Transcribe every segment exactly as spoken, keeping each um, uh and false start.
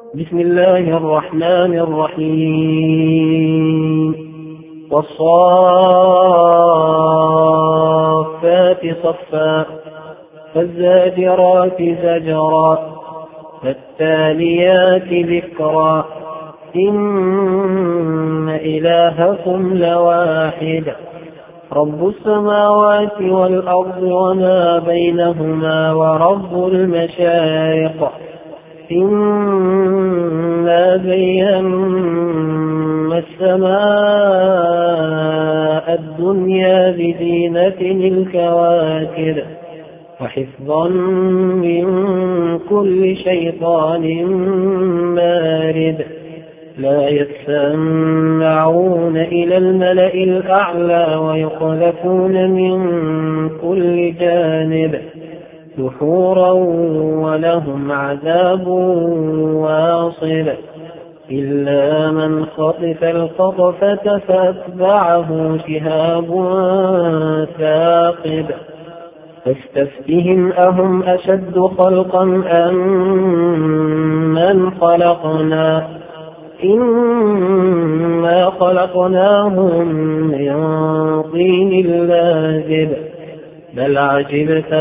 بسم الله الرحمن الرحيم. والصافات صفا فالزاجرات زجرا فالتاليات ذكرا إن إلهكم لواحد رب السماوات والأرض وما بينهما ورب المشارق إنا زينا السماء الدنيا بزينة الكواكب وحفظا من كل شيطان مارد لا يسمعون إلى الملأ الأعلى ويقذفون من كل جانب دحورا ولهم عذاب واصب إلا من خطف الخطفة فأتبعه شهاب ثاقب فاستفتهم أهم أشد خلقا أم من خلقنا إنا خلقناهم من طين لازب بل عجبت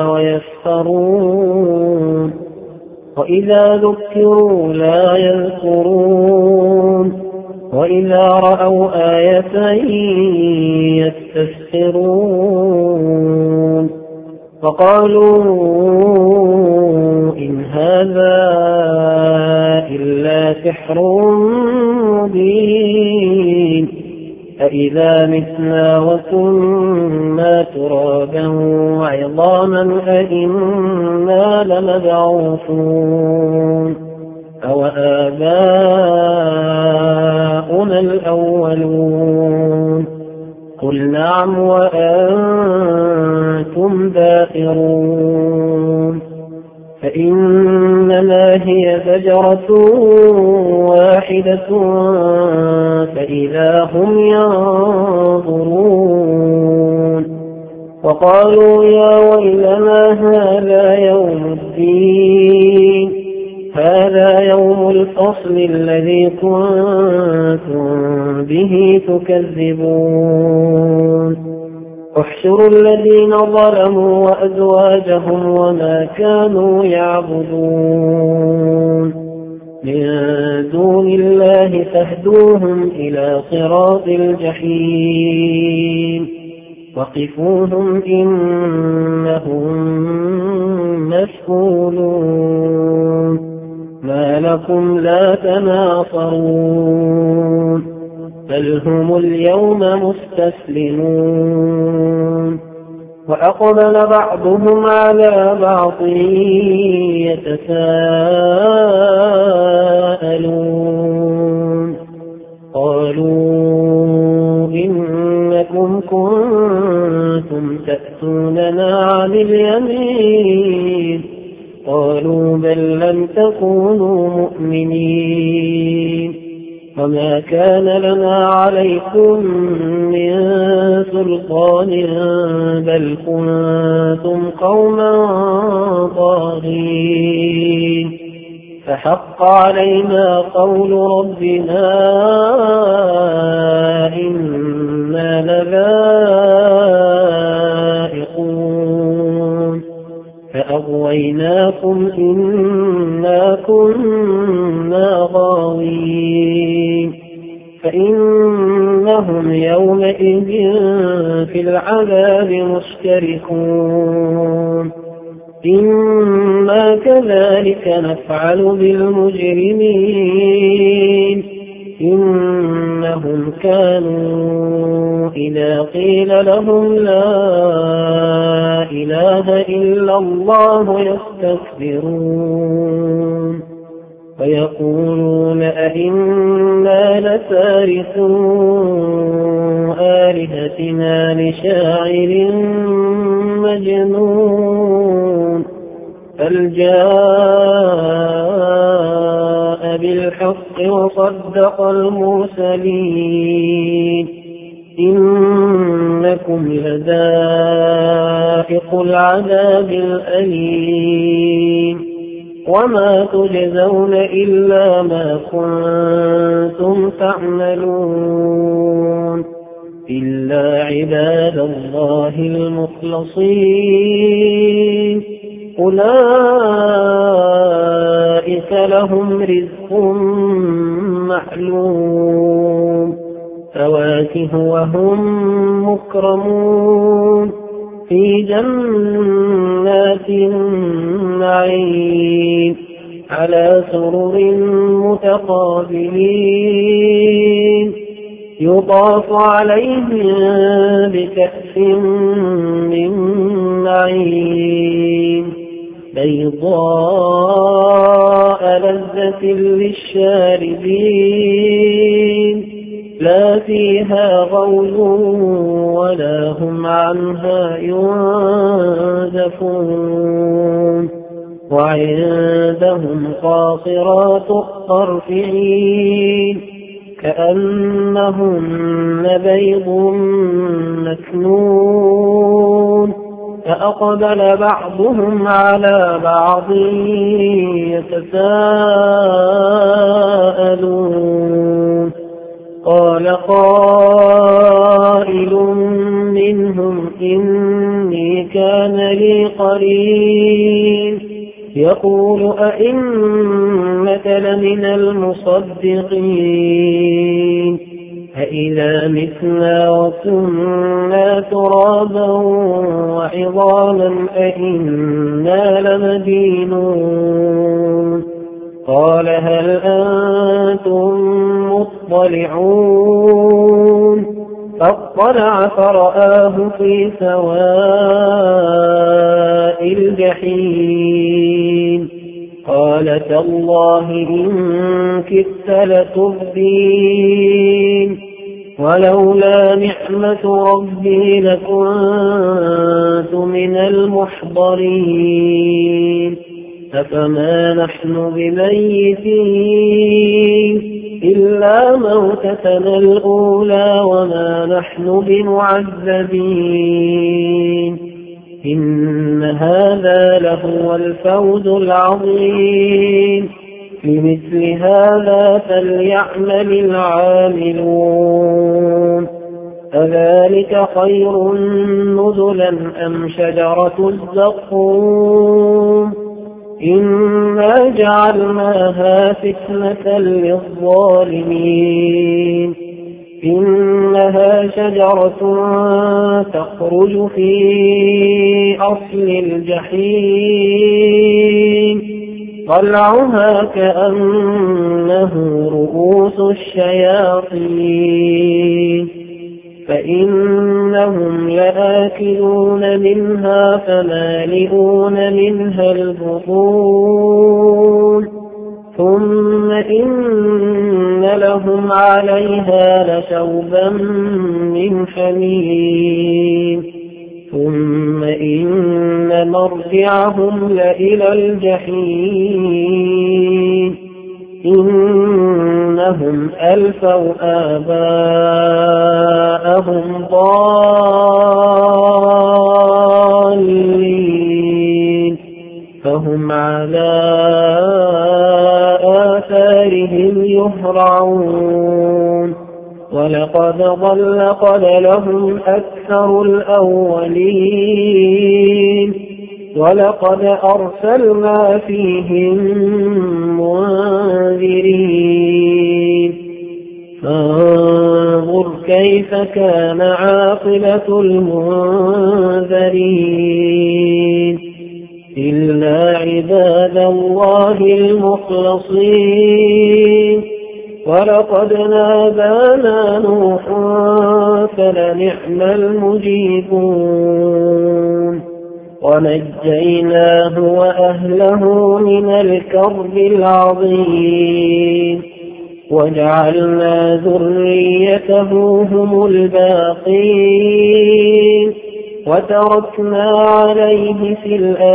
ويسخرون وإذا ذكروا لا يذكرون وإذا رأوا آية يستسخرون فقالوا إن هذا إلا سحر مبين أإذا متنا وكنا ترابا وعظاما أإنا لمبعوثون أو آباؤنا الأولون قل نعم وأنتم داخرون فإنما هي زجرة واحدة فإذا هم ينظرون وقالوا يا ويلنا هذا يوم الدين هذا يوم الفصل الذي كنتم به تكذبون احشروا الذين ظلموا وأزواجهم وما كانوا يعبدون من دون الله فاهدوهم إلى صراط الجحيم وقفوهم إنهم مسؤولون ما لكم لا تناصرون بل هم اليوم مستسلمون وأقبل بعضهم على بعض يتساءلون قالوا إنكم كنتم تأتوننا عن اليمين قالوا بل لم تكونوا مؤمنين وما كان لنا عليكم من سلطان بل كنتم قوما طاغين فحق علينا قول ربنا إنا لذائقون فأغويناكم إنا كنا غاوين فإنهم يومئذ في العذاب مشتركون إنا كذلك نفعل بالمجرمين إنهم كانوا إذا قيل لهم لا إله إلا الله يستكبرون ويقولون أئنا لتاركو آلهتنا لشاعر مجنون بل جاء بالحق وصدق المرسلين إنكم لذائق العذاب الأليم وما تجزون إلا ما كنتم تعملون إلا عباد الله المخلصين أولئك لهم رزق معلوم فواكه وهم مكرمون في جنات النعيم على سرر متقابلين يطاف عليهم بكأس من معين بيضاء لذة للشاربين لا فيها غول ولا هم عنها ينزفون وعندهم قاصرات الطرف عين كأنهن بيض مكنون فأقبل بعضهم على بعض يتساءلون قال قائل منهم إني كان لي قرين يقول أئنك لمن المصدقين أإذا متنا وكنا ترابا وعظاما أئنا لمدينون قال هل أنتم مطلعون فاطلع فرآه في سواء الجحيم قال تالله إن كدت لتردين ولولا نعمة ربي لكنت من المحضرين أفما نحن بميتين إلا موتتنا الأولى وما نحن بمعذبين إن هذا لهو الفوز العظيم لمثل هذا فليعمل العاملون أذلك خير نزلا أم شجرة الزقوم إنا جعلناها فتنة للظالمين إنها شجرة تخرج في أصل الجحيم طلعها كأنه رؤوس الشياطين فإنهم لآكلون منها فمالئون منها البطون ثم إن لهم عليها لشوبا من حميم ثم إن مرجعهم لإلى الجحيم إنهم ألفوا آباءهم ضالين فهم على آثارهم يهرعون ولقد ضل قبلهم أكثر الأولين ولقد أرسلنا فيهم منذرين فانظر كيف كان عاقبة المنذرين إلا عباد الله المخلصين ولقد نادانا نوح فلنعم المجيبون ونجيناه وأهله من الكرب العظيم وجعلنا ذريته هم الباقين وتركنا عليه في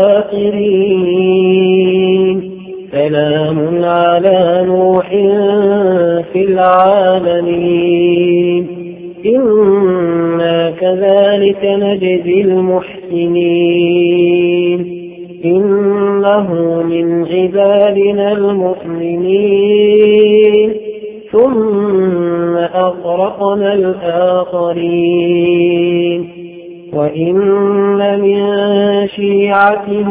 الآخرين سلام على نوح في العالمين إنا كذلك نجزي المحسنين إن إنه من عبادنا المؤمنين ثم أغرقنا الآخرين وإن من شيعته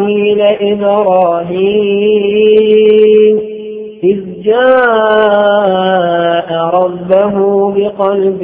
لإبراهيم إذ جاء ربه بقلب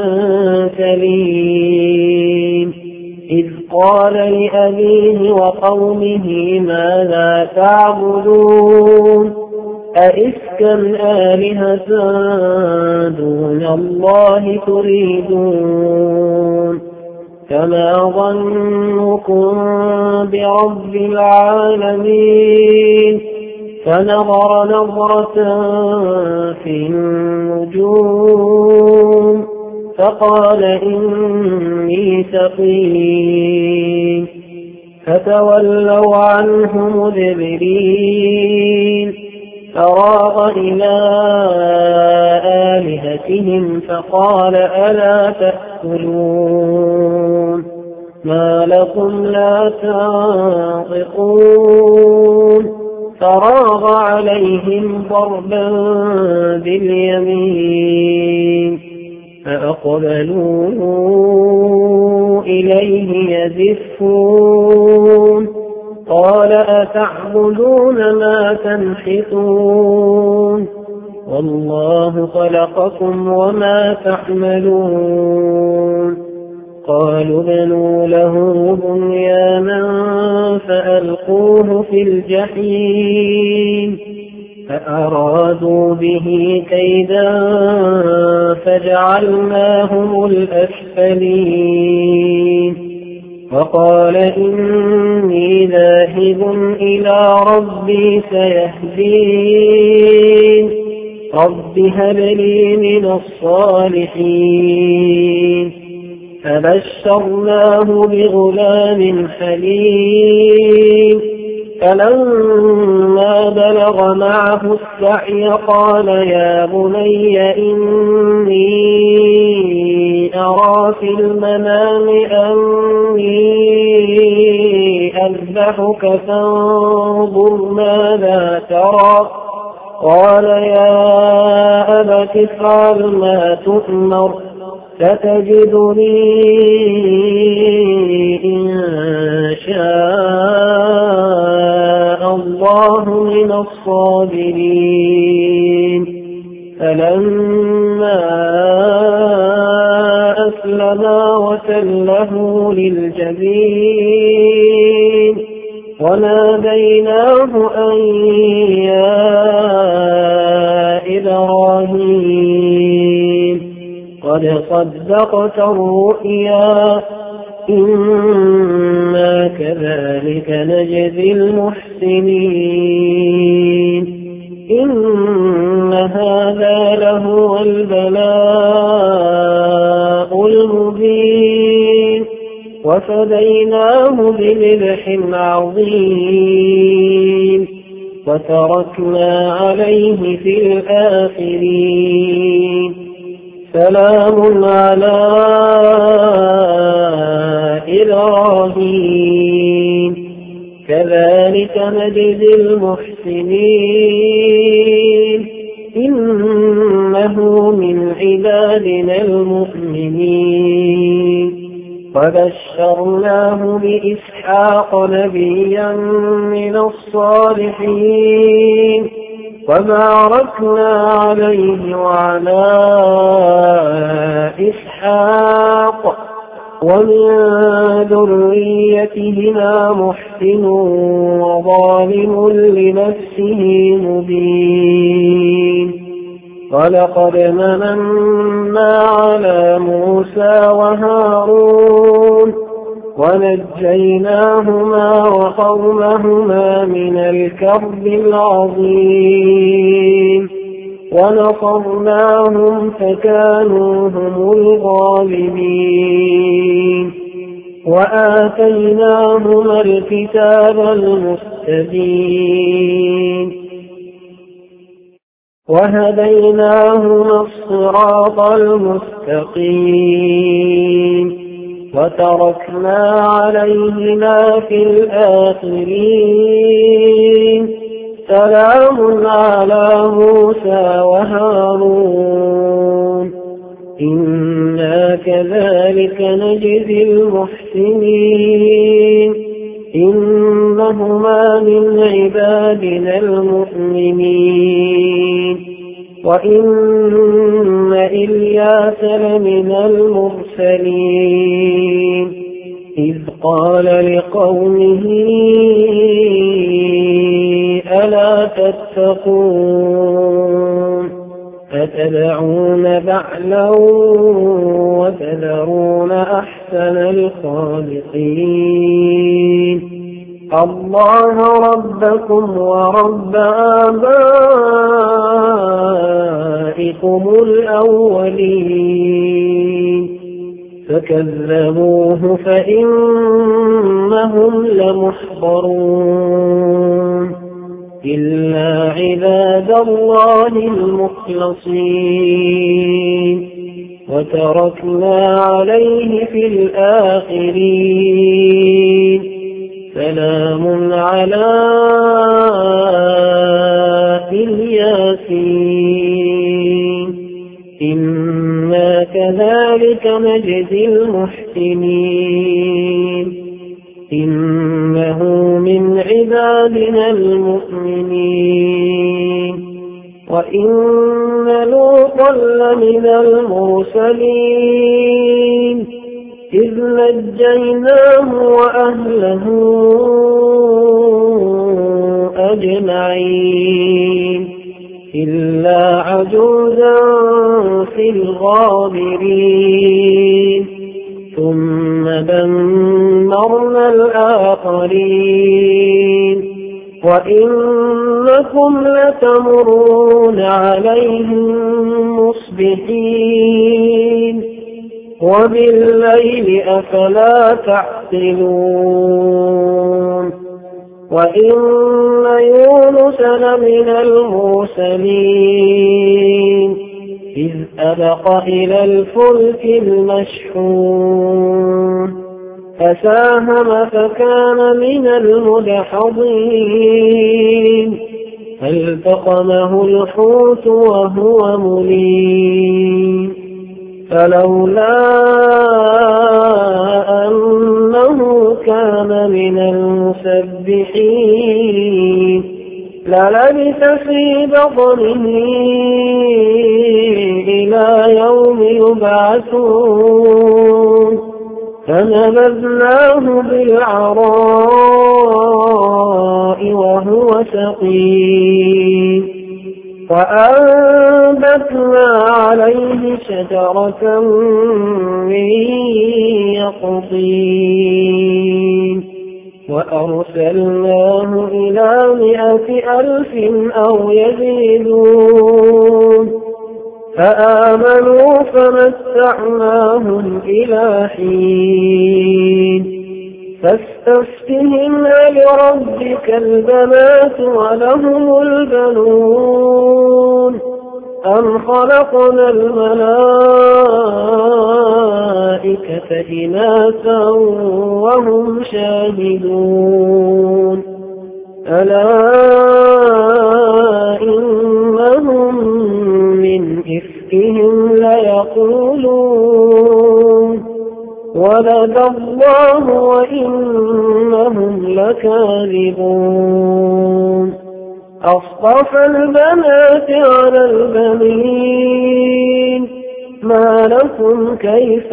سليم إذ قال لأبيه وقومه ماذا تعبدون أئفكا آلهة دون الله تريدون فما ظنكم برب العالمين فنظر نظرة في النجوم فقال إني سقيم فتولوا عنه مدبرين فراغ إلى آلهتهم فقال ألا تأكلون ما لكم لا تنطقون فراغ عليهم ضربا باليمين فأقبلوا إليه يزفون قال أتعبدون ما تنحتون والله خلقكم وما تعملون قالوا بنوا له بنيانا فألقوه في الجحيم فأرادوا به كيدا فجعلناهم الأسفلين وقال إني ذاهب إلى ربي سيهدين رب هب لي من الصالحين فبشرناه بغلام حليم فلما بلغ معه السعي قال يا بني إني أرى في المنام أني أذبحك فانظر ماذا ترى قال يا أبت افعل ما تؤمر ستجدني إن شاء الله من الصابرين فلما أسلما وتله للجبين وناديناه أن يا إبراهيم قد صدقت الرؤيا إنا كذلك نجزي المحسنين إن هذا لهو البلاء المبين وفديناه بذبح عظيم وتركنا عليه في الآخرين سلام على إبراهيم كذلك نجزي المحسنين إنه من عبادنا المؤمنين وبشرناه بإسحاق نبيا من الصالحين وباركنا عليه وعلى إسحاق ومن ذريتهما محسن وظالم لنفسه مبين ولقد مننا على موسى وهارون ونجيناهما وقومهما من الكرب العظيم ونصرناهم فكانوا هم الغالبين وآتيناهما الكتاب المستبين وهديناهما الصراط المستقيم وتركنا عليهما في الآخرين سلام على موسى وهارون إنا كذلك نجزي المحسنين إنهما من عبادنا المؤمنين وإن إلياس لمن المرسلين إذ قال لقومه ألا تتقون أتدعون بعلا وتذرون أحسن الخالقين الله ربكم ورب آبائكم الأولين فكذبوه فإنهم لمحضرون إلا عباد الله المخلصين وتركنا عليه في الآخرين سلام على الياسين إنا كذلك نجزي المحسنين إنه من عبادنا المؤمنين وإن لوطا لمن المرسلين إذ نجيناه وأهله أجمعين إلا عجوزا في الغابرين ثم دمرنا الآخرين وإنكم لتمرون عليهم مصبحين وبالليل أفلا تعقلون وإن يونس لمن المرسلين إذ أبق إلى الفلك المشحون فساهم فكان من المدحضين فالتقمه الحوت وهو مليم فلولا أنه كان من المسبحين للبث في بطنه إلى يوم يبعثون فنبذناه بالعراء وهو سقيم وأنبتنا عليه شجرة من يقطين وأرسلناه إلى مئة ألف أو يزيدون فآمنوا فمتعناهم إلى حين فاستفتهم لربك البنات ولهم البنون أم خلقنا الملائكة إناثا وهم شاهدون ألا إنهم من إفكهم ليقولون ولد الله وإنهم لكاذبون أصطفى البنات على البنين ما لكم كيف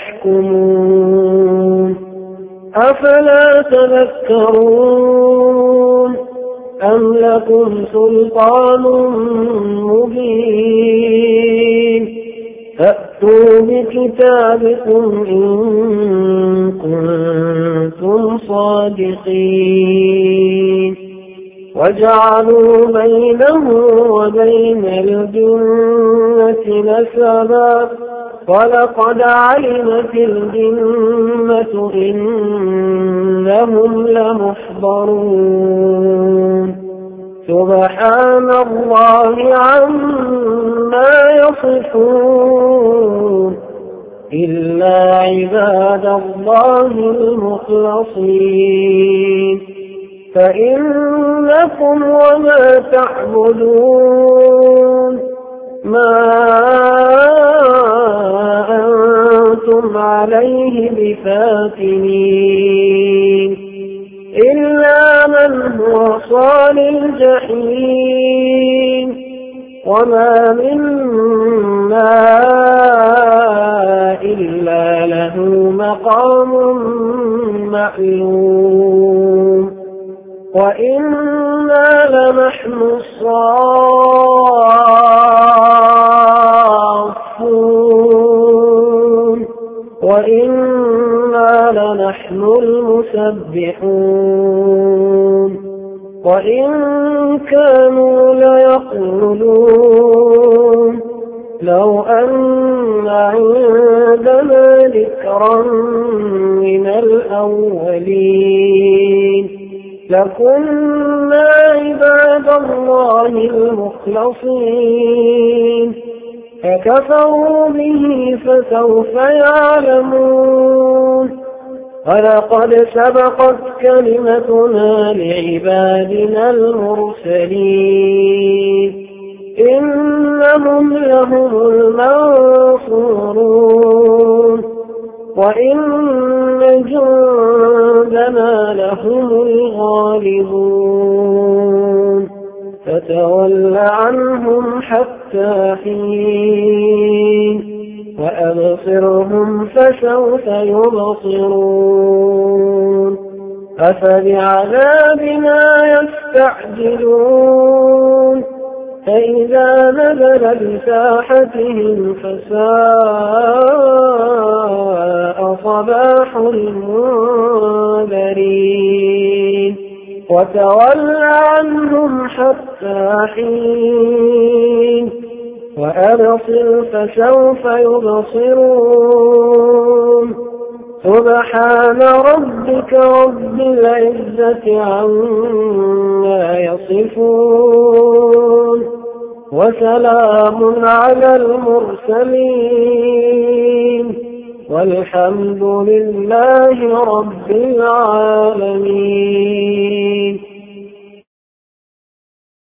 تحكمون أفلا تذكرون أم لكم سلطان مبين فأتوا بكتابكم إن كنتم صادقين وجعلوا بينه وبين الجنة نسبا ولقد علمت الجنة إنهم لمحضرون سبحان الله عما يصفون إلا عباد الله المخلصين فإنكم وما تعبدون ما أنتم عليه بفاتنين إلا من هو صال الجحيم وما منا إلا له مقام معلوم وإنا لنحن الصافون وإنا لنحن المسبحون وإن كانوا ليقولون لو أن عندنا ذكرا من الأولين لكنا عباد الله المخلصين فكفروا به فسوف يعلمون ولقد سبقت كلمتنا لعبادنا المرسلين إنهم لهم المنصورون وإن جندنا لهم الغالبون فتول عنهم حتى حين وأبصرهم فسوف يبصرون أفبعذابنا يستعجلون فإذا نزل بساحتهم فساء صباح المنذرين وتول عنهم حتى حين وأبصر فسوف يبصرون سبحان ربك رب العزة عما يصفون وسلام على المرسلين والحمد لله رب العالمين.